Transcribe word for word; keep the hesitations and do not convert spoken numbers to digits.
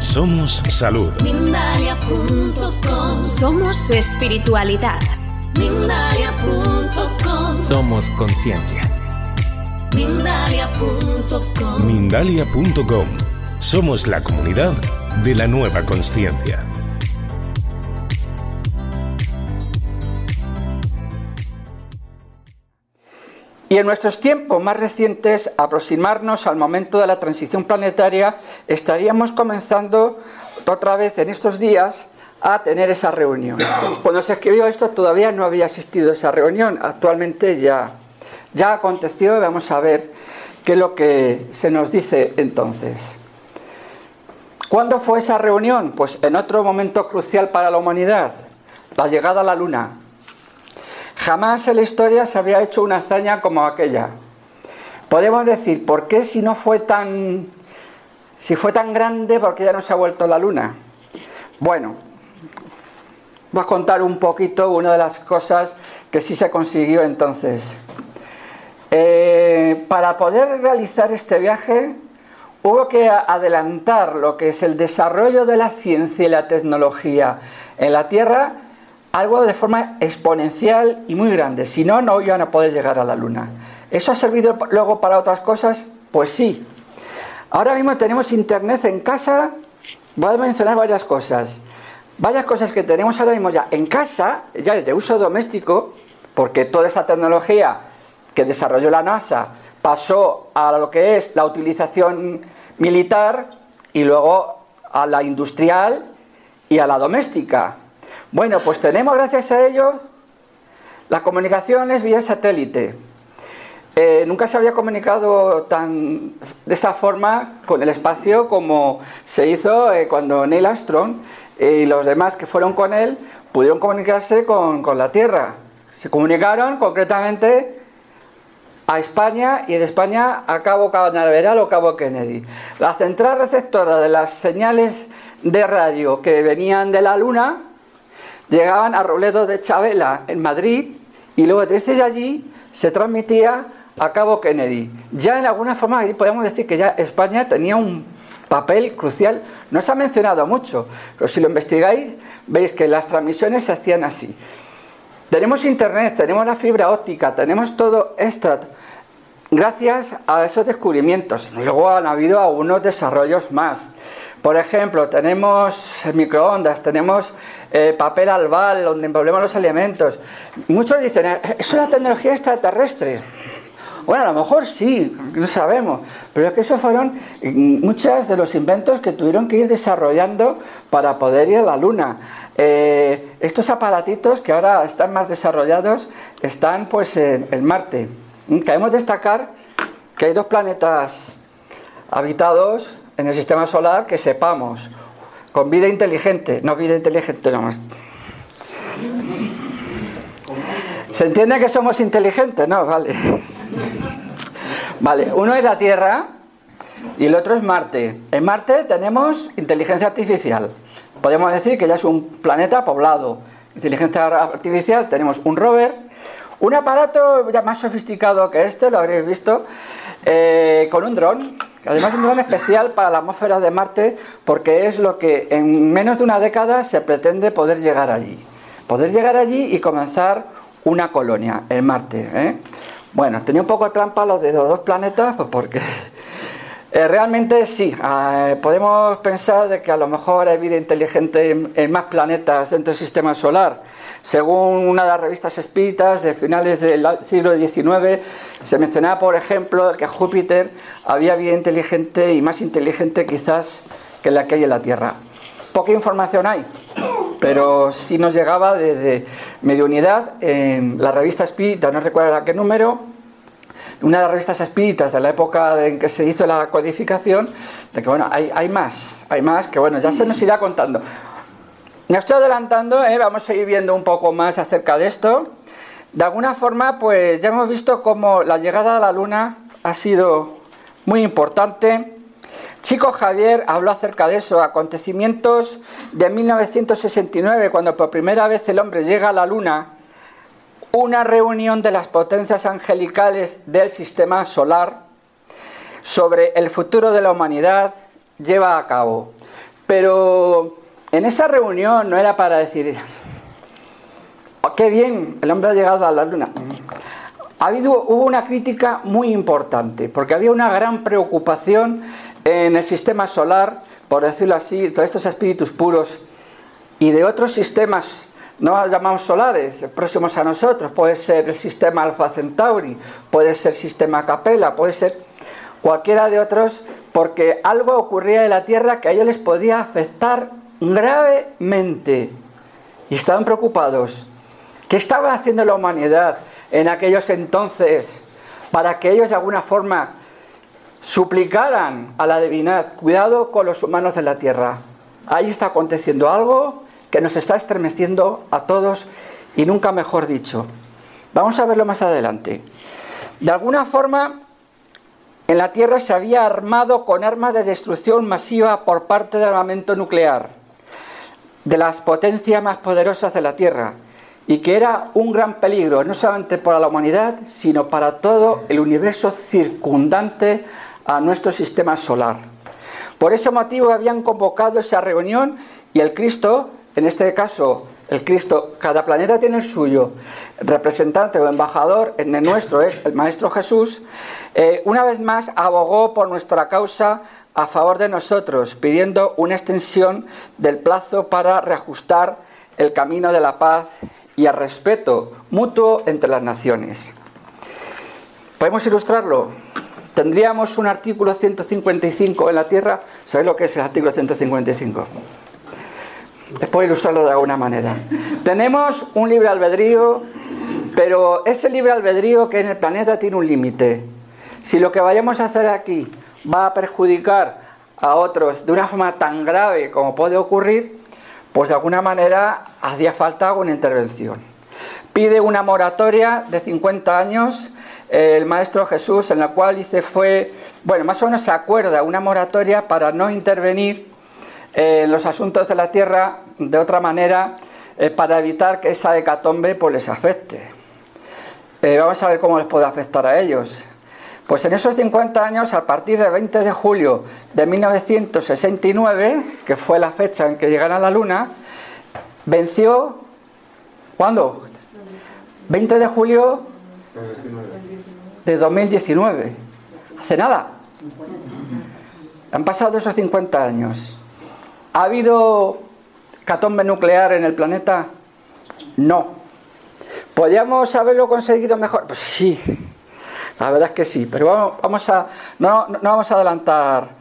Somos salud. Mindalia punto com. Somos espiritualidad. Mindalia punto com. Somos conciencia. Mindalia punto com. Mindalia punto com. Somos la comunidad de la nueva consciencia. Y en nuestros tiempos más recientes, aproximarnos al momento de la transición planetaria, estaríamos comenzando otra vez en estos días a tener esa reunión. Cuando se escribió esto todavía no había existido esa reunión, actualmente ya, ya aconteció y vamos a ver qué es lo que se nos dice entonces. ¿Cuándo fue esa reunión? Pues en otro momento crucial para la humanidad, la llegada a la Luna. Jamás en la historia se había hecho una hazaña como aquella. Podemos decir, ¿por qué si no fue tan, si fue tan grande, por qué ya no se ha vuelto la Luna? Bueno, voy a contar un poquito una de las cosas que sí se consiguió entonces. Eh, para poder realizar este viaje, hubo que adelantar lo que es el desarrollo de la ciencia y la tecnología en la Tierra, algo de forma exponencial y muy grande. Si no, no iban a poder llegar a la Luna. ¿Eso ha servido luego para otras cosas? Pues sí. Ahora mismo tenemos internet en casa. Voy a mencionar varias cosas. Varias cosas que tenemos ahora mismo ya en casa, ya de uso doméstico, porque toda esa tecnología que desarrolló la NASA pasó a lo que es la utilización militar y luego a la industrial y a la doméstica. Bueno, pues tenemos gracias a ello las comunicaciones vía satélite. Eh, nunca se había comunicado tan de esa forma con el espacio como se hizo eh, cuando Neil Armstrong y los demás que fueron con él pudieron comunicarse con, con la Tierra. Se comunicaron concretamente a España y de España a Cabo Canaveral o Cabo Kennedy. La central receptora de las señales de radio que venían de la Luna llegaban a Robledo de Chabela, en Madrid, y luego desde allí se transmitía a Cabo Kennedy. Ya en alguna forma podemos decir que ya España tenía un papel crucial. No se ha mencionado mucho, pero si lo investigáis veis que las transmisiones se hacían así. Tenemos internet, tenemos la fibra óptica, tenemos todo esto gracias a esos descubrimientos. Luego han habido algunos desarrollos más. Por ejemplo, tenemos microondas, tenemos eh, papel albal donde envolvemos los alimentos. Muchos dicen, ¿es una tecnología extraterrestre? Bueno, a lo mejor sí, no sabemos, pero es que esos fueron muchos de los inventos que tuvieron que ir desarrollando para poder ir a la Luna. Eh, estos aparatitos que ahora están más desarrollados están pues en, en Marte. Queremos destacar que hay dos planetas habitados en el sistema solar que sepamos, con vida inteligente, no vida inteligente nomás. ¿Se entiende que somos inteligentes? No, vale. Vale, uno es la Tierra y el otro es Marte. En Marte tenemos inteligencia artificial. Podemos decir que ya es un planeta poblado. Inteligencia artificial, tenemos un rover, un aparato ya más sofisticado que este, lo habréis visto, eh, con un dron. Además un dron especial para la atmósfera de Marte, porque es lo que en menos de una década se pretende poder llegar allí. Poder llegar allí y comenzar una colonia en Marte, ¿eh? Bueno, tenía un poco trampa lo de los dos planetas, pues porque eh, realmente sí, eh, podemos pensar de que a lo mejor hay vida inteligente en, en más planetas dentro del sistema solar. Según una de las revistas espíritas de finales del siglo diecinueve, se mencionaba, por ejemplo, que Júpiter había vida inteligente y más inteligente quizás que la que hay en la Tierra. Poca información hay, pero sí nos llegaba desde Mediunidad en la revista espírita, no recuerdo a qué número, una de las revistas espíritas de la época en que se hizo la codificación, de que bueno, hay, hay más, hay más que bueno, ya se nos irá contando. Me estoy adelantando, ¿eh? Vamos a ir viendo un poco más acerca de esto. De alguna forma, pues ya hemos visto cómo la llegada a la Luna ha sido muy importante. Chico Javier habló acerca de eso, acontecimientos de mil novecientos sesenta y nueve, cuando por primera vez el hombre llega a la Luna, una reunión de las potencias angelicales del sistema solar sobre el futuro de la humanidad lleva a cabo. Pero en esa reunión no era para decir, oh, qué bien, el hombre ha llegado a la luna. Ha habido, hubo una crítica muy importante, porque había una gran preocupación en el sistema solar, por decirlo así, todos estos espíritus puros, y de otros sistemas, no los llamamos solares, próximos a nosotros. Puede ser el sistema Alpha Centauri, puede ser el sistema Capella, puede ser cualquiera de otros, porque algo ocurría en la Tierra que a ellos les podía afectar gravemente. Y estaban preocupados. ¿Qué estaba haciendo la humanidad en aquellos entonces para que ellos de alguna forma suplicaran a la divinidad, cuidado con los humanos de la Tierra? Ahí está aconteciendo algo que nos está estremeciendo a todos, y nunca mejor dicho. Vamos a verlo más adelante. De alguna forma, en la Tierra se había armado con armas de destrucción masiva por parte del armamento nuclear, de las potencias más poderosas de la Tierra, y que era un gran peligro, no solamente para la humanidad, sino para todo el universo circundante a nuestro sistema solar. Por ese motivo habían convocado esa reunión, y el Cristo, en este caso, el Cristo, cada planeta tiene el suyo, representante o embajador, en el nuestro es el Maestro Jesús, eh, una vez más abogó por nuestra causa a favor de nosotros, pidiendo una extensión del plazo para reajustar el camino de la paz y el respeto mutuo entre las naciones. ¿Podemos ilustrarlo? Tendríamos un artículo ciento cincuenta y cinco en la Tierra. ¿Sabéis lo que es el artículo ciento cincuenta y cinco? Puedo ilustrarlo de alguna manera. Tenemos un libre albedrío, pero ese libre albedrío que en el planeta tiene un límite. Si lo que vayamos a hacer aquí va a perjudicar a otros de una forma tan grave como puede ocurrir, pues de alguna manera hacía falta una intervención. Pide una moratoria de cincuenta años el Maestro Jesús, en la cual dice fue, bueno, más o menos se acuerda una moratoria para no intervenir en los asuntos de la Tierra de otra manera, eh, para evitar que esa hecatombe pues les afecte. Eh, vamos a ver cómo les puede afectar a ellos. Pues en esos cincuenta años, a partir del veinte de julio de mil novecientos sesenta y nueve, que fue la fecha en que llegaron a la Luna, venció, ¿cuándo? veinte de julio de dos mil diecinueve. Hace nada. Han pasado esos cincuenta años. ¿Ha habido hecatombe nuclear en el planeta? No. ¿Podríamos haberlo conseguido mejor? Pues sí, la verdad es que sí, pero vamos, vamos a, no, no vamos a adelantar